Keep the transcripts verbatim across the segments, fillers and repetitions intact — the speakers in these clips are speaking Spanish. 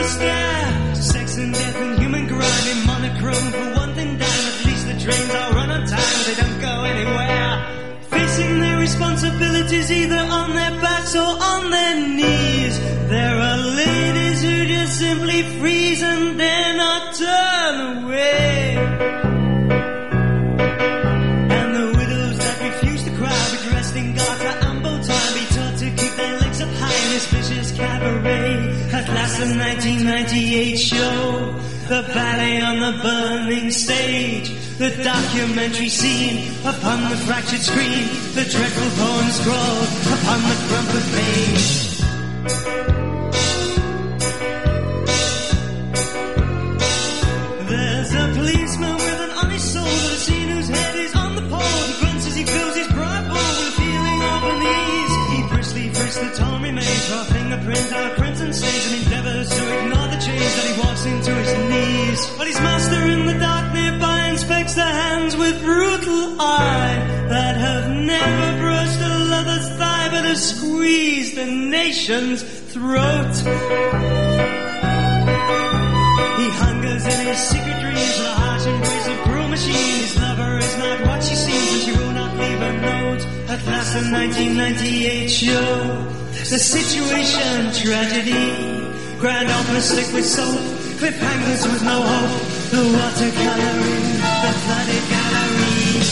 the stare. Sex and death and human grind in monochrome for one thing down. At least the trains all run on time, they don't go anywhere. Facing their responsibilities either on their backs or on their knees. There are ladies who just simply freeze and dare not turn away. And the widows that refuse to cry be dressed in garter and bow tie, be taught to keep their legs up high in this vicious cabaret. At last the nineteen ninety-eight show, the ballet on the burning stage, the documentary scene upon the fractured screen, the dreadful poem scrawled upon the crumpled page. There's a policeman with an honest soul that I've seen whose head is on the pole. He grunts as he fills his pride bowl with a feeling of unease. He briskly frisks the torn remains for a fingerprint on a crimson stage and endeavours to ignore the change that he walks into his knees. But his master in the dark nearby inspects the hands with brutal eye that have never brushed a lover's thigh but have squeezed the nation's throat. He hungers in his secret dreams for the harsh embrace of cruel machine. His lover is not what she seems and she will not leave a note. At last the nineteen ninety-eight show, the situation tragedy. Grand opera slick with soap, cliffhangers with no hope. The watercoloring, the flooded gallery.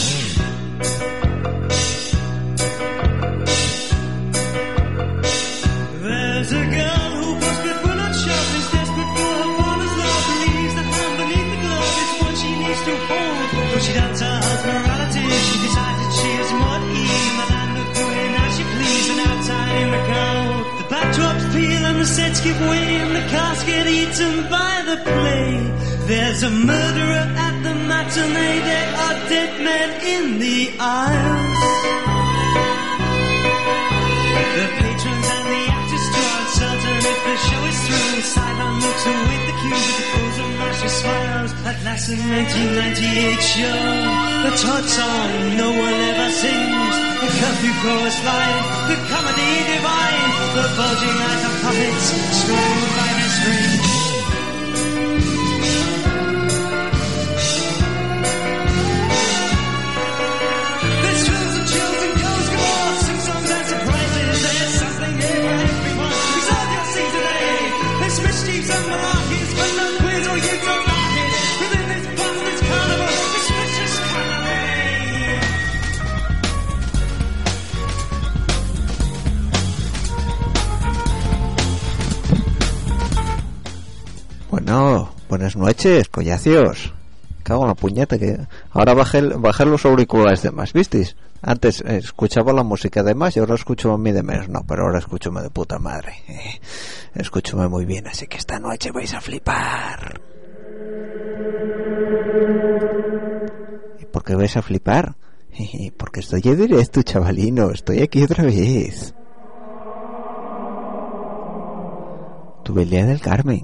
There's a girl who but will not show, is desperate for her father's love. Believes the hand beneath the glove is what she needs to hold. Though she doubts her husband's morality, she decides that she is more at ease in the land of doing as she please and outside in the cold. The backdrops peel and the sets give way and the cast get eaten by the play. There's a murderer at the matinee, there are dead men in the aisles. The patrons and the actors too are uncertain if the show is through. Sideline looks await the cues with the pose of mercy smiles. At last the nineteen ninety-eight show, the Todd song no one ever sings, the curfew chorus line, the comedy divine, the bulging eyes of puppets strung by their strings. Bueno, buenas noches, collacios. Cago en la puñeta que ahora bajé, bajé los auriculares de más, ¿visteis? Antes eh, escuchaba la música de más y ahora escucho a mí de menos. No, pero ahora escúchame de puta madre. Eh, escúchame muy bien, así que esta noche vais a flipar. ¿Y por qué vais a flipar? Eh, porque estoy en directo, chavalino. Estoy aquí otra vez. Tuve el día del Carmen.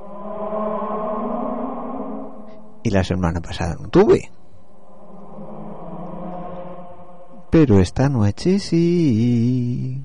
Y la semana pasada no tuve. Pero esta noche sí.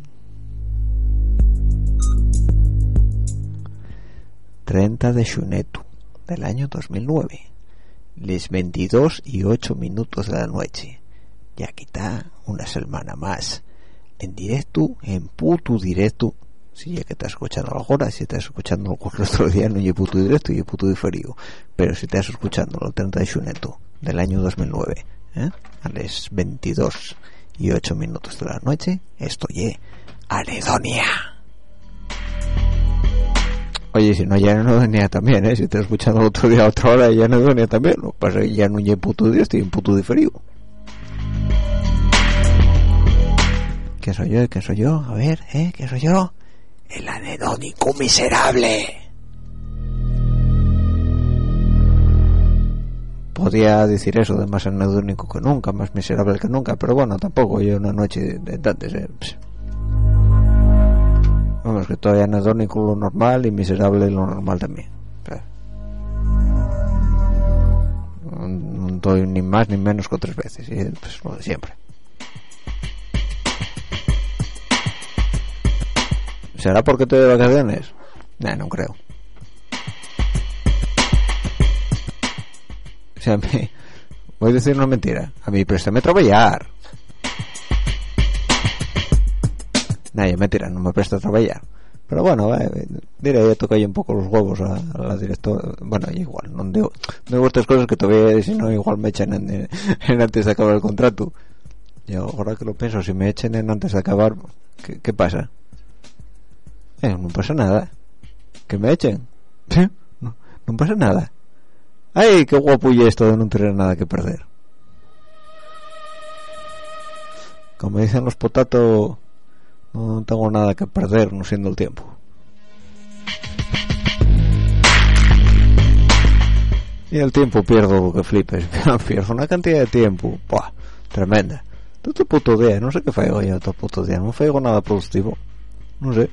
treinta de xunetu del año dos mil nueve. Les veintidós y ocho minutos de la noche. Y aquí está una semana más. En directo, en puto directo. Si ya que estás escuchando ahora, si estás escuchando cualquier otro día, no hay puto directo y puto diferido. Pero si estás escuchando el treinta de xunetu del año dos mil nueve, ¿eh? A las veintidós y ocho minutos de la noche, estoy Anedonia. Oye, si no, ya Anedonia también, ¿eh? Si estás escuchando el otro día a otra hora, ya Anedonia también. Lo que pasa es que ya no hay puto directo y un puto diferido. ¿Qué soy yo? ¿Qué soy yo? A ver, ¿eh? ¿Qué soy yo? El anedónico miserable. Podía decir eso de más anedónico que nunca, más miserable que nunca, pero bueno, tampoco yo una noche de tantos, eh. Vamos, que todavía anedónico lo normal y miserable lo normal también. No, no doy ni más ni menos que otras veces, y pues lo de siempre. ¿Será porque estoy de vacaciones? Nah, no creo. sea, a mí, voy a decir una mentira, a mí préstame a trabajar. Nadie, mentira, no me presta a trabajar. Pero bueno, eh, diré, yo toco ahí un poco los huevos a, a la directora. Bueno, igual, no digo, no digo estas cosas que todavía, si no, igual me echan en, en, en antes de acabar el contrato. Yo ahora que lo pienso, si me echen en antes de acabar, ¿qué, qué pasa? Eh, no pasa nada. Que me echen. No, no pasa nada. Ay, qué guapo y esto de no tener nada que perder. Como dicen los potatos, no tengo nada que perder, no siendo el tiempo. Y el tiempo pierdo lo que flipes. Pierdo una cantidad de tiempo. Buah, tremenda. Todo puto día, no sé qué faigo yo todo puto día. No faigo nada productivo. No sé.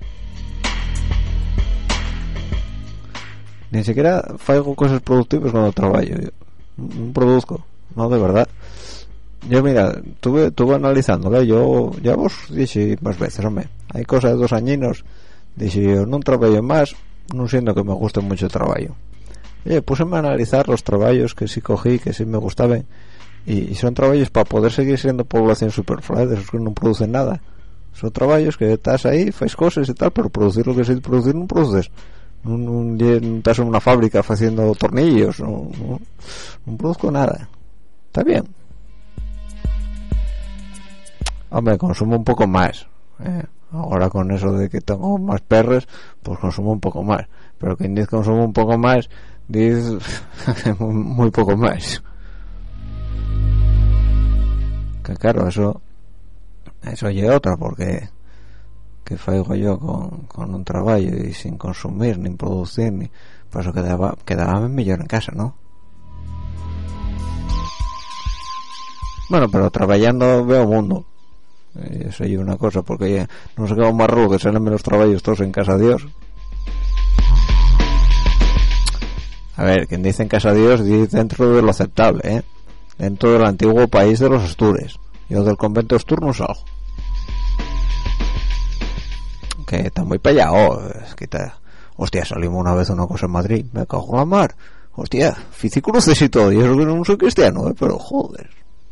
Ni siquiera faigo cosas productivas cuando trabajo. Yo no produzco. No, de verdad. Yo mira, tuve, tuve analizándole, yo ya vos dije más veces, hombre, hay cosas de dos añinos, dije yo no trabajo más, no siento que me guste mucho el trabajo. Oye, puse a analizar los trabajos que sí cogí, que sí me gustaban, y, y son trabajos para poder seguir siendo población superfluida, de esos que no producen nada. Son trabajos que estás ahí, haces cosas y tal, pero producir lo que sí producir no produces. No, no, no estás en una fábrica haciendo tornillos, no, no, no produzco nada. Está bien. Hombre, consumo un poco más. Eh, ahora con eso de que tengo más perros, pues consumo un poco más. Pero quien dice consumo un poco más, dice muy poco más. Que claro, eso eso llega otra, porque que faigo yo con, con un trabajo y sin consumir, ni producir, ni por eso quedaba, quedaba mejor en casa, ¿no? Bueno, pero trabajando veo mundo. Eso es una cosa, porque ya no se queda más rudo que salen los trabajos todos en casa de Dios. A ver, quien dice en casa de Dios dice dentro de lo aceptable, ¿eh? Dentro del antiguo país de los Astures. Yo del convento de Astur no salgo. Que está muy para allá, oh, es que está... Hostia, salimos una vez una cosa en Madrid, me cago en la mar. Hostia, físico cruces y todo, y eso que no soy cristiano, ¿eh? Pero joder.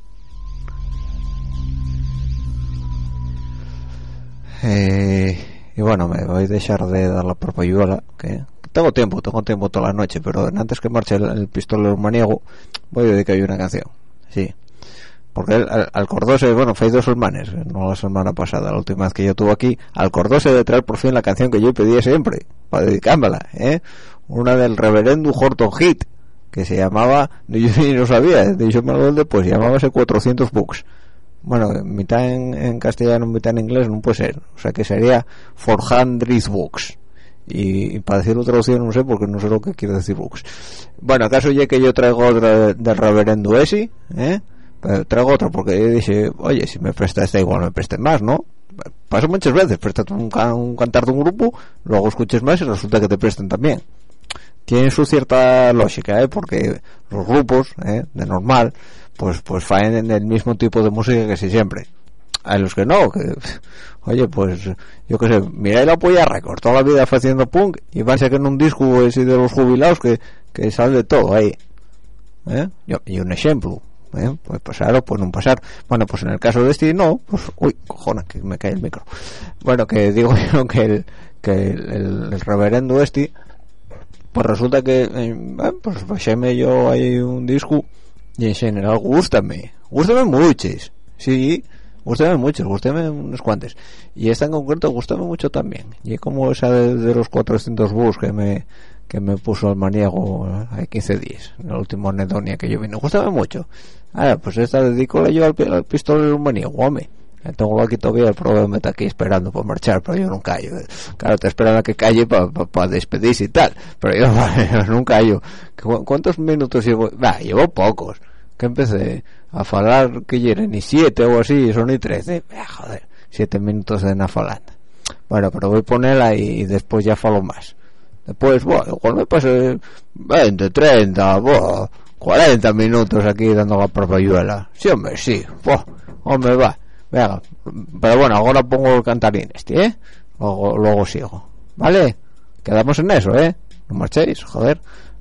Eh, y bueno, me voy a dejar de dar la propayuela, que tengo tiempo, tengo tiempo toda la noche, pero antes que marche el, el pistolero maniego, voy a dedicar una canción, sí, porque el, al, al Cordose, bueno, fue dos semanas, no la semana pasada, la última vez que yo estuve aquí, al Cordose de traer por fin la canción que yo pedía siempre, para dedicármela, eh, una del reverendo Horton Heat, que se llamaba, yo ni lo sabía, de hecho me lo pues llamábase cuatrocientos bucks. Bueno, mitad en, en castellano, mitad en inglés, no puede ser. O sea que sería four hundred books. Y, y para decirlo traducido no sé, porque no sé lo que quiere decir books. Bueno, acaso ya que yo traigo otra del reverendo ese, ¿eh? Pero traigo otra porque yo dije, oye, si me presta esta igual me preste más, ¿no? Pasa muchas veces, prestas un, can, un cantar de un grupo, luego escuches más y resulta que te presten también. Tiene su cierta lógica, ¿eh? Porque los grupos, ¿eh? De normal, pues pues faen en el mismo tipo de música que si siempre. Hay los que no, que oye, pues yo qué sé, mira la Polla Record, toda la vida haciendo punk y van a sacar un disco ese de los jubilados que, que sale de todo ahí, ¿eh? Y un ejemplo, ¿eh? Pues pasar o pues no pasar. Bueno, pues en el caso de este no, pues uy, cojones, que me cae el micro. Bueno, que digo yo que el que el, el, el reverendo este, pues resulta que eh, pues bajéme yo ahí un disco y en general gústame, gústame muchos, sí, gústame muchos, gústame unos cuantos, y esta en concreto gústame mucho también, y como esa de, de los cuatrocientos bus que me que me puso el maniego hay quince días, en la última anedonia que yo vine, gústame mucho. Ahora, pues esta dedico yo al, al pistolero maniego, hombre. Tengo aquí todavía el problema, está aquí esperando para marchar, pero yo no callo. Claro, te esperan a que calle para pa, pa despedirse y tal, pero yo, yo no callo. ¿Cuántos minutos llevo? Va, llevo pocos. Que empecé a falar que lleren ni siete o así, son ni trece. Ah, joder, siete minutos de nafalanda. Bueno, pero voy a ponerla y después ya falo más. Después, bueno, igual me pasé veinte, treinta, bueno, cuarenta minutos aquí dando la propayuela. Sí, hombre, sí. Buah, hombre, va. Venga, pero bueno, ahora pongo el cantarín este, ¿eh? Luego, luego sigo, ¿vale? Quedamos en eso, ¿eh? No marchéis, joder.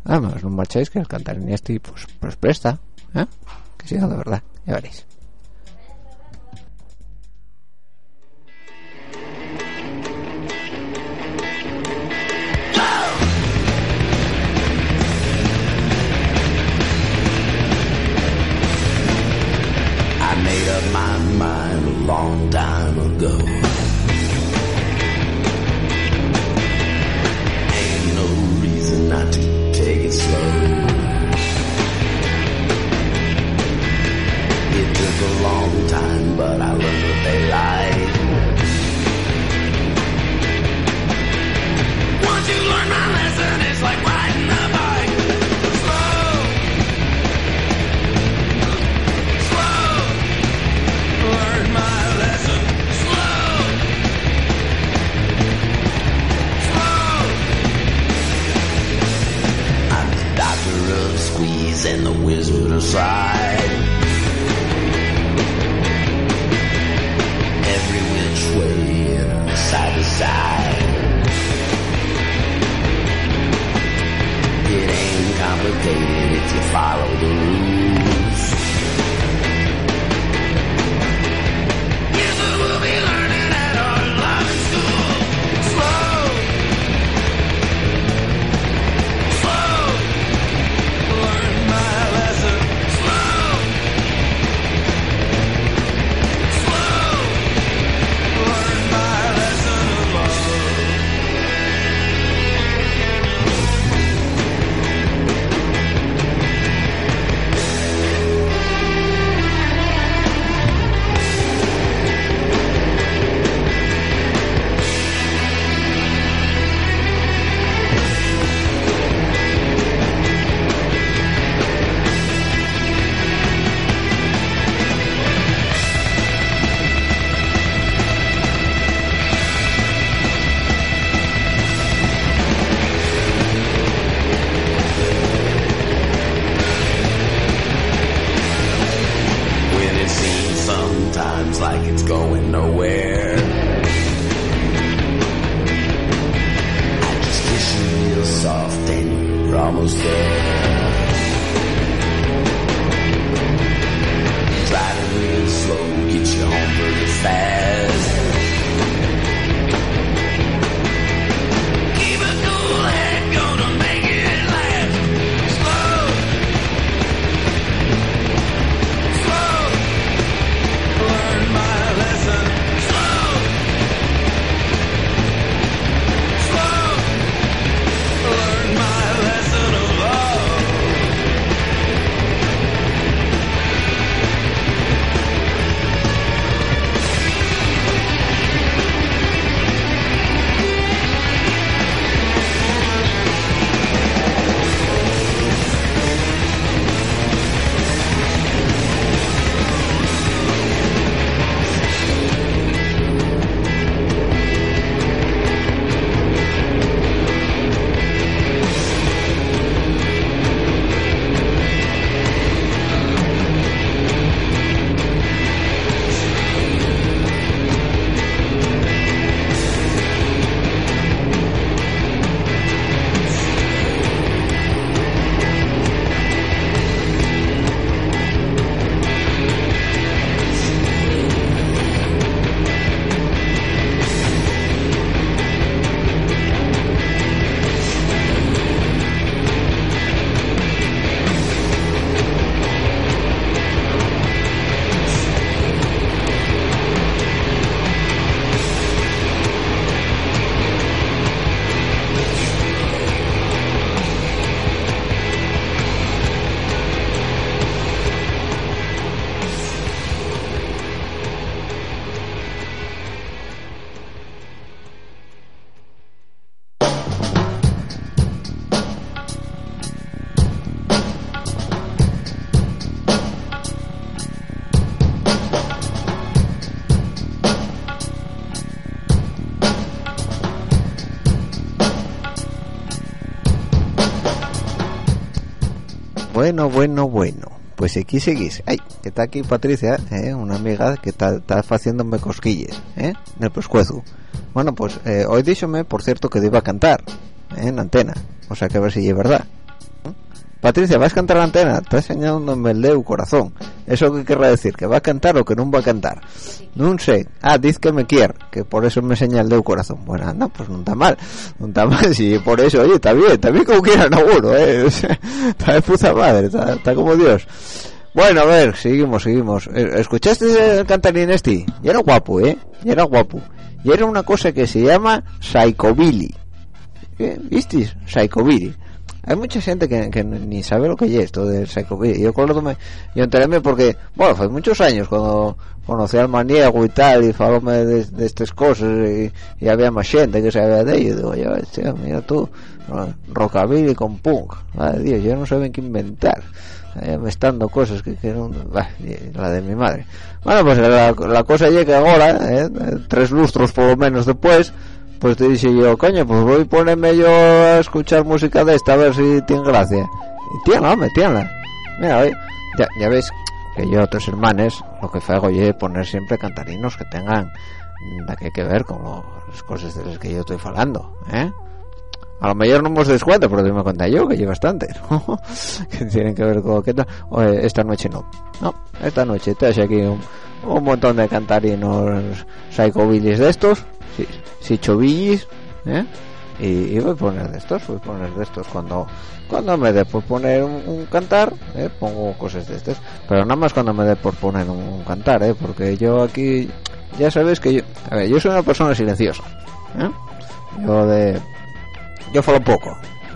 Además, no marcháis que el cantar en este pues, pues presta, ¿eh? Que siga de verdad, ya veréis. I made up my mind a long time ago. Ain't no reason not to take it slow. It took a long time, but I learned what they like. Once you learn my lesson, it's like riding a bike. Slow, slow. Learn my lesson. Slow, slow. I'm the doctor of squeeze and the wizard of slide. Every which way, side to side. It ain't complicated if you follow the rules. Here's what we'll be learning at our London school. Slow, slow. Learn my lesson. Slow, slow. Learn my lesson of love. When it seems sometimes like it's going nowhere, I just kiss you real soft and you're almost there. Driving real slow, get you home pretty fast. Keep a cool head, gonna make it last. Slow, slow. Learn my lesson. Slow, slow. Learn my lesson of love. Bueno, bueno, bueno. Pues aquí seguís. Ay, que está aquí Patricia, ¿eh? Una amiga que está, está haciéndome cosquillas, ¿eh? En el pescuezo. Bueno, pues eh, hoy díxome, por cierto, que iba a cantar, ¿eh? En antena. O sea que a ver si es verdad. Patricia, vas a cantar a la antena, estás enseñándome el dedo corazón. ¿Eso qué querrá decir? ¿Que va a cantar o que no va a cantar? No sé. Ah, dice que me quiere, que por eso me enseña el dedo corazón. Bueno, anda, pues no está mal, no está mal, sí, por eso, oye, está bien, está bien como quieran a uno, eh, o sea, está de puta madre, está, está como Dios. Bueno, a ver, seguimos, seguimos. ¿Escuchaste el cantarín este? Y era guapo, eh, y era guapo. Y era una cosa que se llama Psychobilly. ¿Visteis? Psychobilly. Hay mucha gente que, que ni sabe lo que es esto del Psychobilly. Yo acuérdome, yo enteréme porque, bueno, fue muchos años cuando conocí al maniego y tal, y falóme de, de estas cosas, y, y había más gente que sabía de ello. Y digo, ya ves, tío, mira tú, rockabilly con punk. Madre Dios, yo no sé qué inventar. Me están dando cosas que, que no, bah, la de mi madre. Bueno, pues la, la cosa llega ahora, eh, tres lustros por lo menos después. Pues te dije yo, coño, pues voy a ponerme yo a escuchar música de esta a ver si tiene gracia. Y tienla, hombre, tienla. Mira, oye, ya, ya ves que yo, otros hermanos, lo que hago yo es poner siempre cantarinos que tengan da que, que ver con lo, las cosas de las que yo estoy hablando, ¿eh? A lo mejor no me des cuenta, pero te me cuenta yo, que hay bastante, ¿no? Que tienen que ver con lo que tal. Oye, esta noche no. No, esta noche te hace aquí un, un montón de cantarinos psychobillies de estos. Sí, sí, chovillis, ¿eh? Y, y voy a poner de estos, voy a poner de estos cuando cuando me dé por poner un, un cantar, ¿eh? Pongo cosas de estas, pero nada más cuando me dé por poner un, un cantar, ¿eh? Porque yo aquí, ya sabes que yo, a ver, yo soy una persona silenciosa, ¿eh? Yo de, yo falo poco,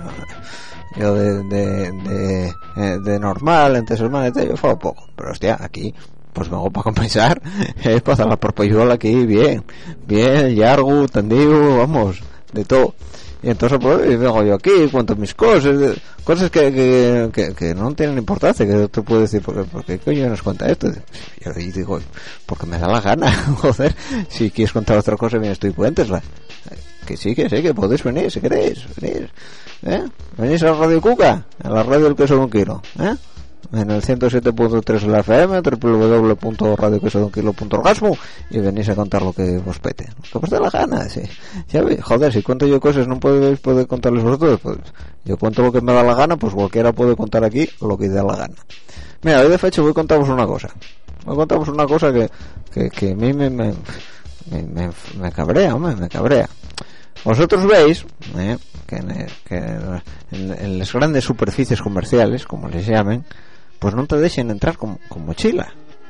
yo de de, de, de, de normal, entre semanas, yo falo poco, pero hostia, aquí pues vengo para compensar, es para hacer la porpayuela aquí bien, bien, largo, tendido, vamos, de todo. Y entonces pues vengo yo aquí, cuento mis cosas, de, cosas que, que, que, que no tienen importancia, que te puedo decir, porque, porque coño nos cuenta esto. Yo digo, porque me da la gana, joder, si quieres contar otra cosa, bien estoy cuéntesla. Que sí, que sí, que podéis venir, si queréis, venir, ¿eh? Venís a la Radio Cuca, a la radio del queso de un kilo, ¿eh? En el ciento siete punto tres de la F M, doble u doble u doble u punto radio queso de un kilo punto orgasmo, y venís a contar lo que os pete, lo que os dé la gana, sí. Ya ve, joder, si cuento yo cosas no podéis poder contarles vosotros, pues yo cuento lo que me da la gana, pues cualquiera puede contar aquí lo que dé la gana. Mira, hoy de fecha voy a contaros una cosa, voy a contaros una cosa que, que, que a mí me, me, me, me, me cabrea, hombre, me cabrea. Vosotros veis, eh, que, en, que en, en las grandes superficies comerciales, como les llamen, pues no te dejen entrar con, con mochila.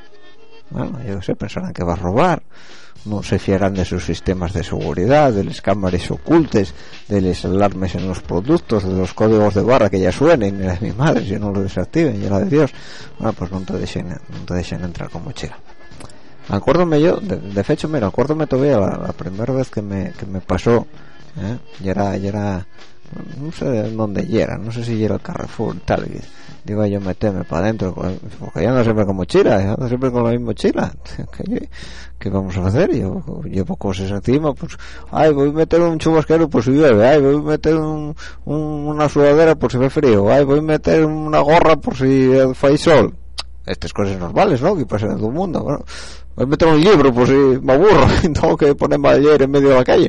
Bueno, yo sé, pensarán que vas a robar, no se fiarán de sus sistemas de seguridad, de las cámaras ocultas, de los alarmes en los productos, de los códigos de barra que ya suenen, y la de mi madre, si no lo desactiven, y la de Dios. Bueno, pues no te dejen, no te dejen entrar con mochila. Acuérdome yo, de, de hecho, mira, acuérdome todavía la, la primera vez que me, que me pasó, ¿eh? Y era, y era, no sé dónde y era, no sé si era el Carrefour, tal, y digo yo meterme para adentro, porque yo ando siempre con mochila, yo ando siempre con la misma mochila. ¿Qué, qué vamos a hacer? Yo llevo cosas encima, pues, ay, voy a meter un chubasquero por si llueve, ay, voy a meter un, un, una sudadera por si hace frío, ay, voy a meter una gorra por si hace sol. Estas cosas normales, ¿no? Que pasan en todo el mundo. Bueno, voy a meter un libro por si me aburro y tengo que ponerme a leer en medio de la calle.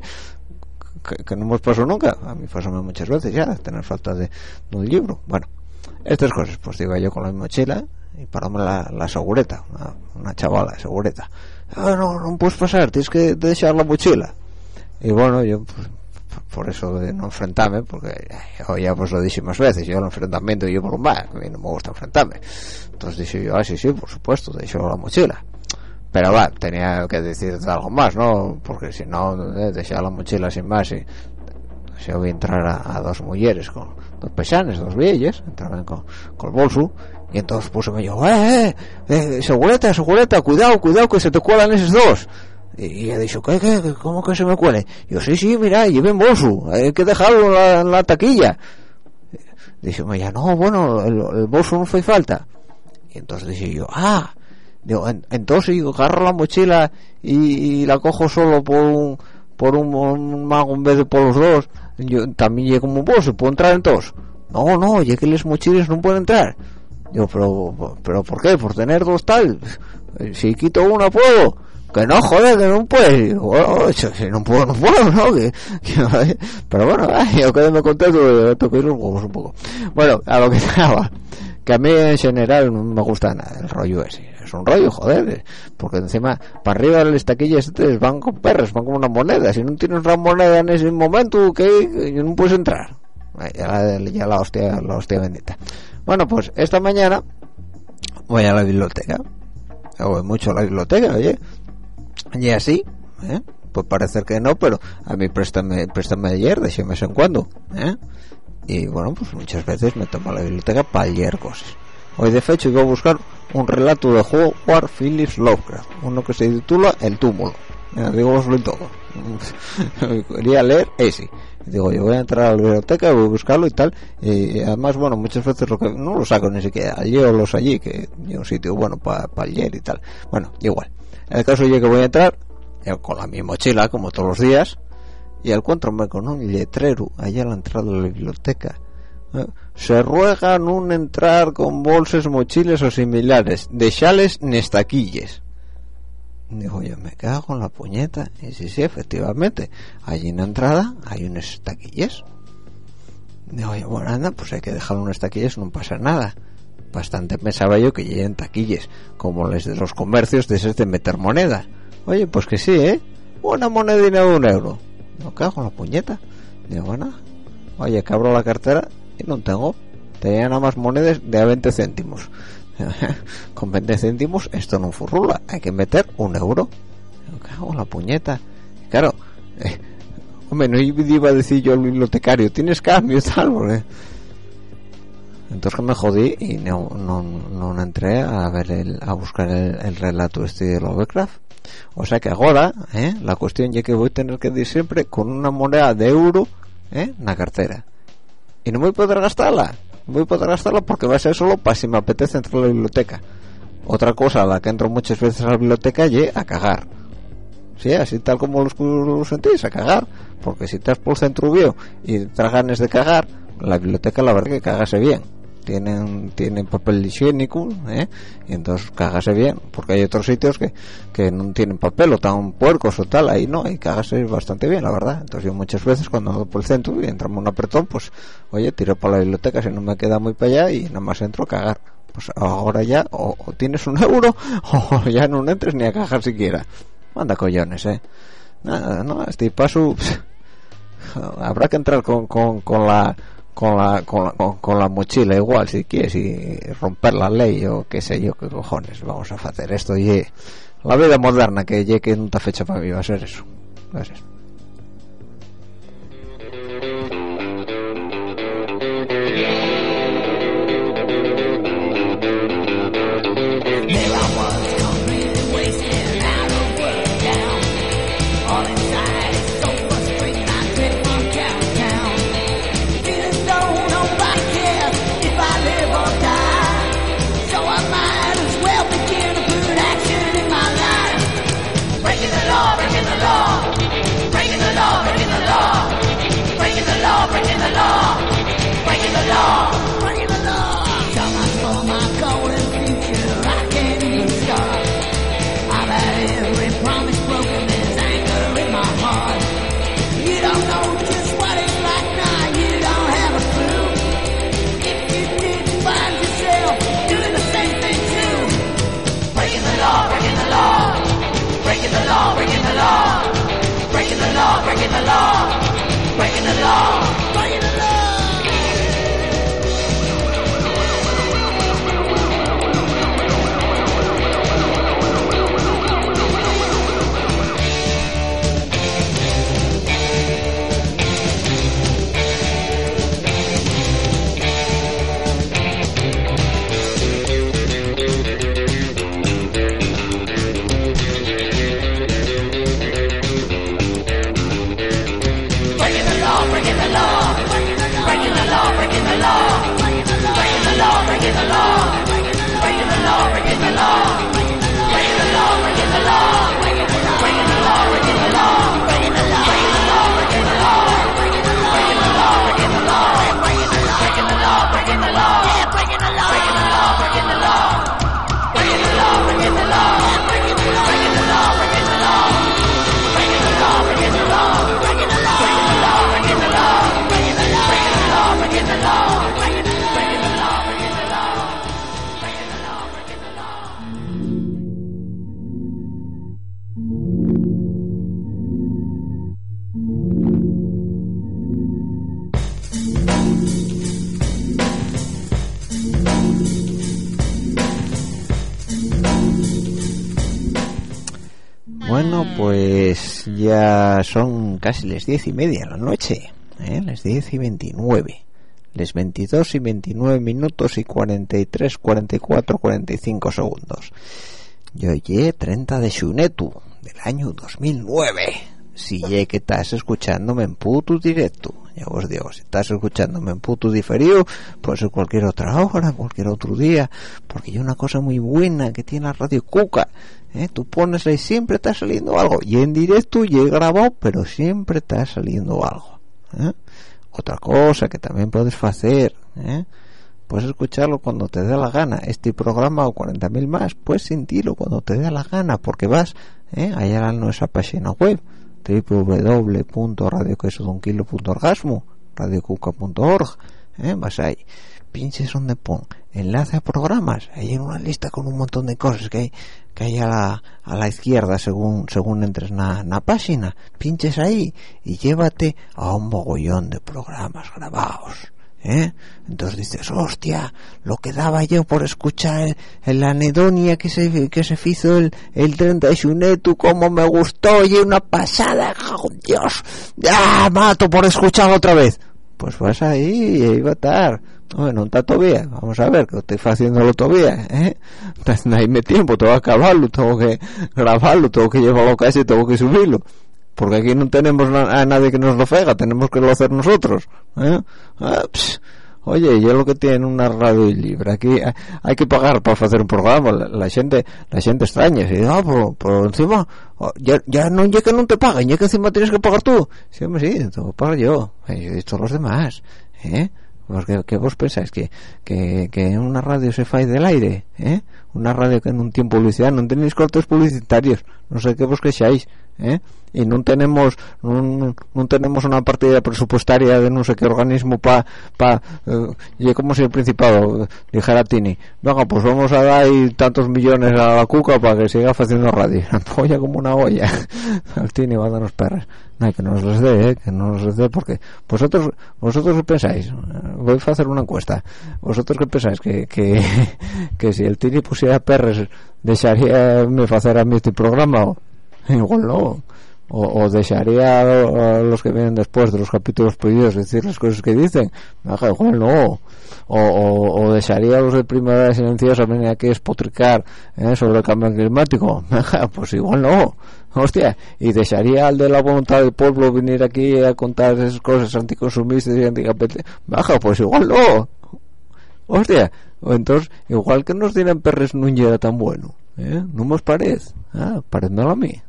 Que, que no me pasó nunca. A mí pasó muchas veces ya, tener falta de, de un libro. Bueno, estas cosas, pues digo yo con la mochila y paróme la, la segureta, una, una chavala, segureta. Ah, no, no puedes pasar, tienes que dejar la mochila. Y bueno, yo, pues, por eso de no enfrentarme, porque yo ya pues lo dije más veces, yo el enfrentamiento yo por lo más, a mí no me gusta enfrentarme. Entonces dije yo, ah, sí, sí, por supuesto, dejo la mochila. Pero va, tenía que decirte algo más, ¿no? Porque si no, eh, dejaba la mochila sin más y se voy a entrar a, a dos mujeres con dos pesanes, dos viejas, entraban con, con el bolso, y entonces puse yo, eh, eh, eh, segureta, segureta, cuidado, cuidado, que se te cuelan esos dos. Y, y he dicho, ¿qué, qué, cómo que se me cuele? Y yo, sí, sí, mira, lleven bolso, hay que dejarlo en la, en la taquilla. Dice, ya no, bueno, el, el bolso no fue falta. Y entonces dije yo, ah, digo, en, entonces yo agarro la mochila y, y la cojo solo por un por un, un mago en vez de por los dos. Yo también llego como un bolso, ¿puedo entrar en todos? No, no, ya que las mochilas no pueden entrar. Digo, pero, pero ¿por qué? ¿Por tener dos tal? Si quito una puedo. que no, joder, que no puedes. Digo, bueno, si no puedo, no puedo, ¿no? Que, que, pero bueno, ay, yo quedé contento de tocar los huevos un poco. Bueno, a lo que estaba, que a mí en general no me gusta nada el rollo ese. Es un rollo, joder, porque encima para arriba de las taquillas estos van con perros, van como una moneda. Si no tienes una moneda en ese momento, que no puedes entrar. Ya la, ya la hostia, la hostia bendita. Bueno, pues esta mañana voy a la biblioteca. Voy mucho a la biblioteca, oye. Y así, ¿eh? Pues parece que no, pero a mí préstame, préstame ayer, de vez en cuando, ¿eh? Y bueno, pues muchas veces me tomo la biblioteca para leer cosas. Hoy de hecho iba a buscar un relato de Howard Phillips Lovecraft, uno que se titula El túmulo. Ya, digo, os lo todo. Quería leer ese. Digo, yo voy a entrar a la biblioteca, voy a buscarlo y tal. Y además, bueno, muchas veces lo que no lo saco ni siquiera allí o los allí, que es un sitio bueno para pa leer y tal. Bueno, igual. El caso es que voy a entrar con la mi mochila, como todos los días, y encuentro con un letrero allá a la entrada de la biblioteca. Se ruega no entrar con bolsas, mochilas o similares, de xales ni estaquilles. Digo yo, me cago en la puñeta. Y sí, sí, efectivamente, allí en la entrada hay unas estaquillas. Digo yo, bueno, anda, pues hay que dejar unas estaquillas, no pasa nada. Bastante pensaba yo que lleguen taquillas, como les de los comercios de esos de meter moneda. Oye, pues que sí, ¿eh? Una monedina de un euro. Me cago en la puñeta. Digo, bueno, oye, que abro la cartera y no tengo. Tenía nada más monedas de a veinte céntimos. Con veinte céntimos esto no furrula, hay que meter un euro. Me cago en la puñeta. Claro, eh, hombre, no iba a decir yo al bibliotecario, ¿tienes cambio tal? Porque... entonces que me jodí y no, no, no entré a ver el, a buscar el, el relato este de Lovecraft. O sea que ahora, ¿eh? La cuestión ya que voy a tener que ir siempre con una moneda de euro, ¿eh? En la cartera. Y no voy a poder gastarla. No voy a poder gastarla porque va a ser solo para si me apetece entrar a la biblioteca. Otra cosa a la que entro muchas veces a la biblioteca es a cagar. Sí, así tal como los, los sentís, a cagar. Porque si estás por el centro viejo y te das ganas de cagar, la biblioteca la verdad que cagase bien. Tienen tienen papel higiénico, ¿eh? Y entonces cágase bien, porque hay otros sitios que, que no tienen papel o tan puercos o tal, ahí no, ahí cágase bastante bien, la verdad. Entonces yo muchas veces cuando ando por el centro y entramos un apretón, pues oye, tiro para la biblioteca si no me queda muy para allá y nada más entro a cagar. Pues ahora ya o, o tienes un euro o ya no entres ni a cagar siquiera. Manda collones, eh. Nada, no, este paso pff, habrá que entrar con, con, con la con la, con la con, con la mochila igual si quieres y romper la ley o qué sé yo, qué cojones vamos a hacer esto y la vida moderna que ya que no está fecha para mí va a ser eso. Gracias. Breaking the law, breaking the law, breaking the law, breaking the law. Bueno, pues ya son casi las diez y media de la noche, ¿eh? Las diez y veintinueve, las veintidós y veintinueve minutos y cuarenta y tres, cuarenta y cuatro, cuarenta y cinco segundos. Yo llegué treinta de xunetu del año dos mil nueve. Si ye que estás escuchándome en puto directo, ya os digo, si estás escuchándome en puto diferido, puede ser cualquier otra hora, cualquier otro día, porque hay una cosa muy buena que tiene la Radio Cuca, ¿eh? Tú pones ahí, siempre está saliendo algo, y en directo y he grabado, pero siempre está saliendo algo, ¿eh? Otra cosa que también puedes hacer, ¿eh? Puedes escucharlo cuando te dé la gana. Este programa o cuarenta mil más, puedes sentirlo cuando te dé la gana, porque vas, ¿eh? allá a nuestra página web, doble u doble u doble u punto radio queso de un kilo punto orgasmo, radio cuca punto org, ¿eh? Vas ahí, pinches donde pon enlace a programas, ahí en una lista con un montón de cosas que hay que hay a la, a la izquierda según según entres na, na página, pinches ahí y llévate a un mogollón de programas grabados, ¿eh? Entonces dices, hostia, lo que daba yo por escuchar el, el anedonia que se que se hizo el, el treinta de xunetu, como me gustó, y una pasada, oh, Dios, ya mato por escucharlo otra vez. Pues vas ahí y ahí va a estar. Bueno, no está todavía, vamos a ver que estoy haciéndolo todavía, ¿eh? No hay tiempo, tengo que acabarlo, tengo que grabarlo, tengo que llevarlo a casa y tengo que subirlo, porque aquí no tenemos a nadie que nos lo haga, tenemos que lo hacer nosotros, ¿eh? Ah, pss, oye, yo lo que tiene una radio libre, aquí hay, hay que pagar para hacer un programa, la, la gente la gente extraña, y ah, por, por encima, oh, ya, ya no ya que no te pagan, ya que encima tienes que pagar tú, sí, hombre, sí, tengo que pagar yo, y todos los demás, ¿eh? Porque que vos pensáis que, que, que una radio se fai del aire, ¿eh? Una radio que en un tiempo publicidad non tenéis cortes publicitarios, no sé qué vos queixáis, ¿eh? Y no tenemos no, no tenemos una partida presupuestaria de no sé qué organismo para pa, eh, y como si el Principado dijera a Tini, venga, pues vamos a dar tantos millones a la Cuca para que siga haciendo radio, una polla como una olla. Al Tini va a darnos perras. No, que nos les dé, ¿eh? Que no nos les dé, porque vosotros vosotros qué pensáis, voy a hacer una encuesta, vosotros qué pensáis, que que, que si el Tini pusiera perres dejaría me hacer a mí este programa, igual no, o, o dejaría a los que vienen después de los capítulos prohibidos decir las cosas que dicen, ajá, igual no, o, o, o dejaría a los de Primavera Silenciosa venir aquí a espotricar, ¿eh? Sobre el cambio climático, ajá, pues igual no. Hostia, y desearía al de la voluntad del pueblo venir aquí a contar esas cosas anticonsumistas y anticapitalistas. Baja, pues igual no. Hostia, o entonces, igual que nos dirán perres no era tan bueno, ¿eh? No me os parece, ah, parécmelo a mí.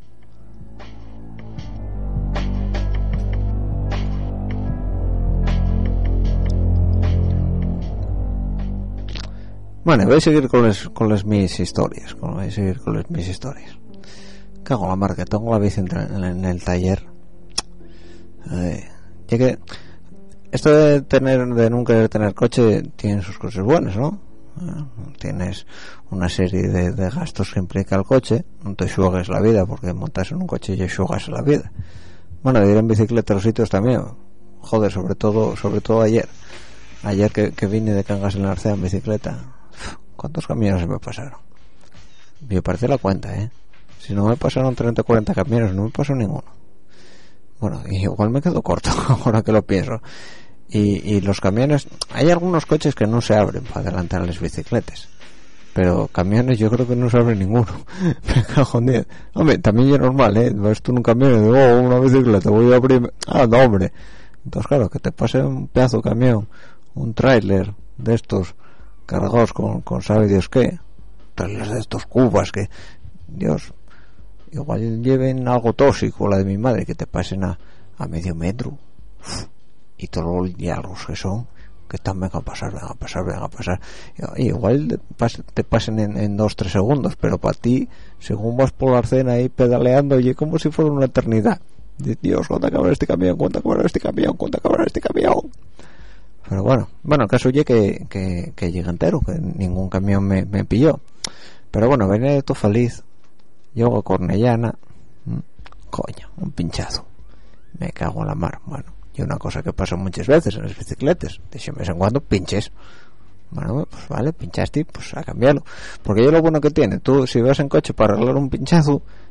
Bueno, voy a seguir con las con las mis historias, con, voy a seguir con las mis historias. Cago la marca, tengo la bici en, en el taller. Eh, ya que esto de tener, de nunca querer tener coche tiene sus cosas buenas, ¿no? Eh, tienes una serie de, de gastos que implica el coche, no te juegues la vida, porque montas en un coche y juegas la vida. Bueno, de ir en bicicleta a los sitios también, joder, sobre todo, sobre todo ayer, ayer que, que vine de Cangas en la Arcea en bicicleta, ¿cuántos camiones se me pasaron? Me parece la cuenta, ¿eh? Si no me pasaron treinta o cuarenta camiones, no me pasó ninguno. Bueno, igual me quedo corto ahora que lo pienso. Y, y los camiones, hay algunos coches que no se abren para adelantar a las bicicletas, pero camiones yo creo que no se abre ninguno. Me cago en diez. Hombre, también es normal, ¿eh? Vas tú en un camión y digo, oh, una bicicleta, voy a abrir. Ah, no, hombre. Entonces, claro, que te pase un pedazo de camión, un tráiler de estos cargados con, con sabe Dios qué, trailers de estos cubas que, Dios, igual lleven algo tóxico, la de mi madre, que te pasen a, a medio metro. Uf, y todos los diálogos que son, que están, venga a pasar, venga a pasar, venga a pasar. Y, igual te pasen en, en dos, tres segundos, pero para ti, según vas por la arcena ahí pedaleando, oye, como si fuera una eternidad. Dios, ¿cuánto acabará este camión? ¿Cuánto acabará este camión? ¿Cuánto acabará este camión? Pero bueno, bueno, el caso oye que, que, que llegué entero, que ningún camión me, me pilló. Pero bueno, venía de todo feliz. Llego a Cornellana, coño, un pinchazo. Me cago en la mar. Bueno, y una cosa que pasa muchas veces en las bicicletas, de si vez en cuando pinches. Bueno, pues vale, pinchaste, pues a cambiarlo. Porque yo lo bueno que tiene, tú si vas en coche para arreglar un pinchazo,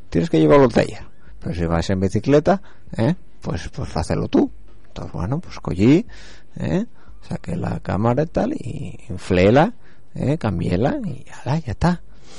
tienes que llevarlo al taller. Pero si vas en bicicleta, ¿eh? pues pues hazlo tú. Entonces, bueno, pues cogí, ¿eh? saqué la cámara y tal, y infléla, ¿eh? cambiéla, y ala, ya está.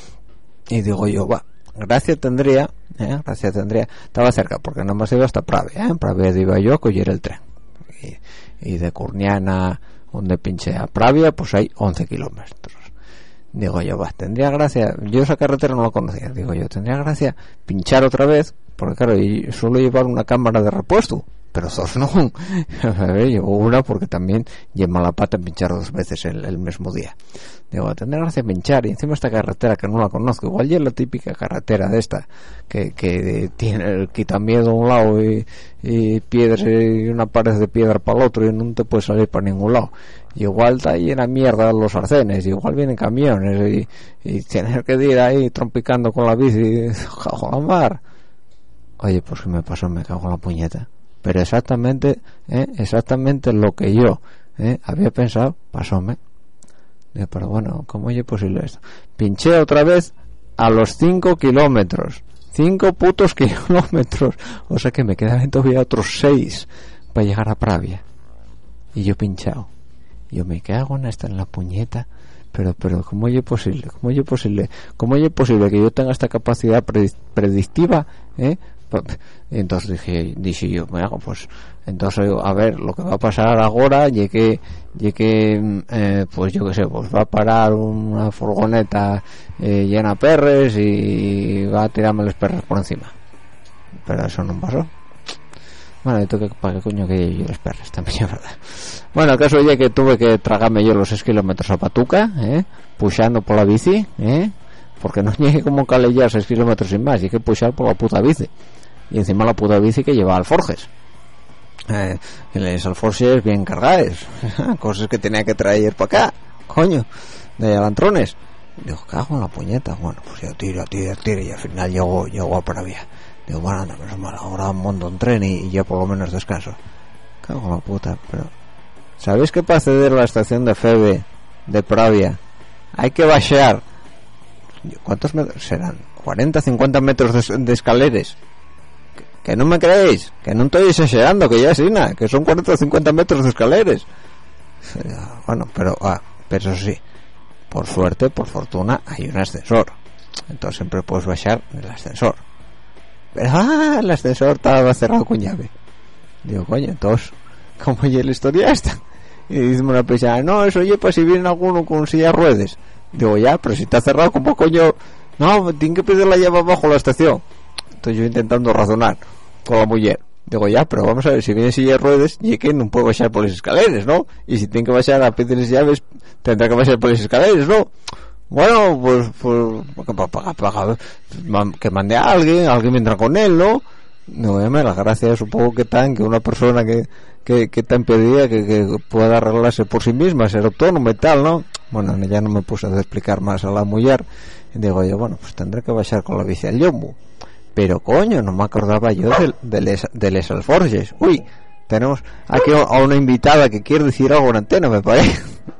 Y digo yo, va, gracias tendría, ¿eh? gracias tendría, estaba cerca, porque nada más iba hasta Pravia, ¿eh? En Pravia iba yo a coger el tren. Y, y de Curniana, donde pinché a Pravia, pues hay once kilómetros. Digo yo, va, tendría gracia, yo esa carretera no la conocía, digo yo, tendría gracia pinchar otra vez, porque claro, y suelo llevar una cámara de repuesto, pero dos no. A ver, llevo una porque también llevo la pata en pinchar dos veces el, el mismo día. Digo, tendría gracia pinchar, y encima esta carretera que no la conozco, igual ya es la típica carretera de esta, que, que tiene el quitamiedo a un lado y, y piedras y una pared de piedra para el otro y no te puedes salir para ningún lado. Y igual está llena mierda los arcenes, y igual vienen camiones y, y tener que ir ahí trompicando con la bici y cago en la mar. Oye, pues que me pasó, me cago en la puñeta. Pero exactamente, ¿eh? exactamente lo que yo ¿eh? había pensado, pasóme. Digo, pero bueno, ¿cómo es posible esto? Pinché otra vez a los cinco kilómetros. Cinco putos kilómetros. O sea que me quedaban todavía otros seis para llegar a Pravia. Y yo pinchado. Yo me cago en esta en la puñeta. Pero, pero, ¿cómo es posible? ¿Cómo es posible? ¿Cómo es posible que yo tenga esta capacidad predictiva? ¿Eh? Y entonces dije, dije yo, bueno, pues entonces a ver lo que va a pasar ahora, y que, y que eh, pues yo qué sé, pues va a parar una furgoneta eh, llena de perres y va a tirarme los perros por encima. Pero eso no pasó. Bueno, ¿y tú qué, para qué coño que yo los perros? También es verdad. Bueno, el caso es que tuve que tragarme yo los seis kilómetros a patuca, eh, pushando por la bici, eh, porque no llegué como calellar seis kilómetros sin más, y que pushar por la puta bici. Y encima la puta bici que lleva alforjes, eh, los alforjes bien cargados, cosas que tenía que traer para acá, coño, de alantrones. Digo, cago en la puñeta. Bueno, pues yo tiro, tiro, tiro, y al final llego, llego a Pravia. Digo, bueno, anda, menos mal, ahora monto un tren y, y ya por lo menos descanso. Cago en la puta. Pero ¿sabéis que para acceder a la estación de Feve de Pravia hay que bajar? ¿Cuántos metros serán? cuarenta, cincuenta metros de, de escaleras. Que no me creéis, que no estoy exagerando, que ya es Ina, que son cuarenta o cincuenta metros de escaleras. Bueno, pero ah, pero eso sí, por suerte, por fortuna, hay un ascensor. Entonces siempre puedes bajar en el ascensor. Pero ah, el ascensor estaba cerrado con llave. Digo, coño, entonces, ¿cómo oye la historia esta? Y dice una persona, no, eso oye, pues si viene alguno con silla de ruedas. Digo, ya, pero si está cerrado, ¿cómo coño? No, tiene que pedir la llave abajo la estación. Entonces yo intentando razonar con la mujer, digo, ya, pero vamos a ver, si viene silla de ruedas, y que no puede bajar por las escaleras, ¿no? Y si tiene que bajar a pedir las llaves, tendrá que bajar por las escaleras, ¿no? Bueno, pues, pues para, para, para, que mande a alguien, alguien vendrá con él, ¿no? No, ya me la gracia, supongo que tan que una persona que que, que está impedida, que, que pueda arreglarse por sí misma, ser autónoma y tal, ¿no? Bueno, ya no me puse a explicar más a la mujer, y digo yo, bueno, pues tendré que bajar con la bici al Yombo. Pero coño, no me acordaba yo de, de, les, de les alforjes. Uy, tenemos aquí a una invitada que quiere decir algo en antena, me parece.